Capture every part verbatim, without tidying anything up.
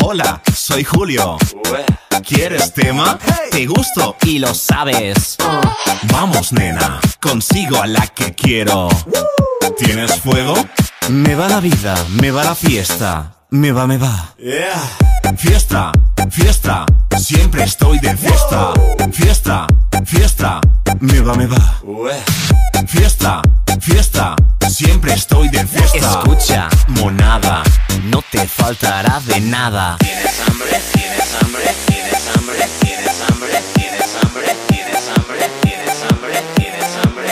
Hola, soy Julio. ¿Quieres tema? Te gusto y lo sabes. Vamos, nena, consigo a la que quiero. ¿Tienes fuego? Me va la vida, me va la fiesta. Me va, me va. Fiesta, fiesta, siempre estoy de fiesta. Fiesta, fiesta, me va, me va. Fiesta, fiesta, siempre estoy de fiesta. Escucha, monada, no te faltará de nada. ¿Tienes hambre? ¿Tienes hambre? ¿Tienes hambre? ¿Tienes hambre? ¿Tienes hambre? ¿Tienes hambre? ¿Tienes hambre? ¿Tienes hambre?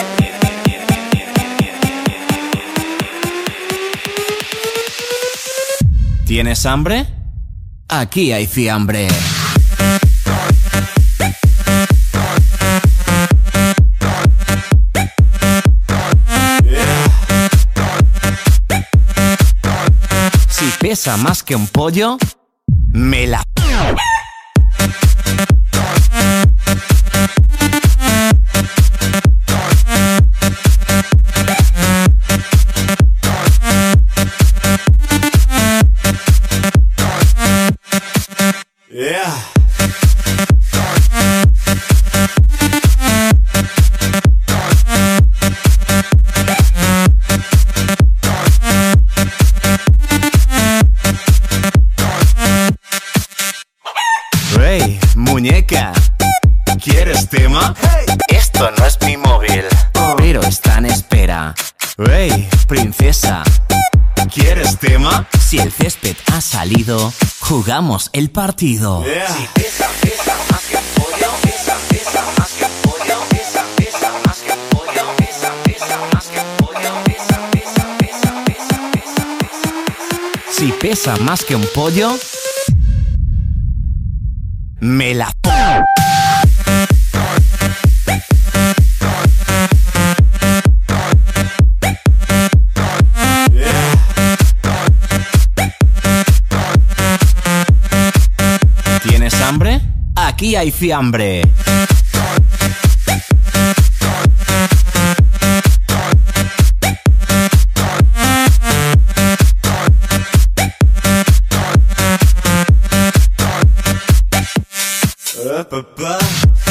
¿Tienes hambre? Aquí hay fiambre. Si pesa más que un pollo, me la... Hey, muñeca, ¿Quieres tema? esto no es mi móvil, pero está en espera. Hey, princesa, ¿Quieres tema? si el césped ha salido, jugamos el partido. Si pesa, pesa más que un pollo, pesa, pesa más que un pollo, pesa, pesa más que un pollo, pesa, pesa más que un pollo, pesa, pesa, pesa, pesa, pesa, pesa. Si pesa más que un pollo, me la... ¿Tienes hambre? Aquí hay fiambre. Papá.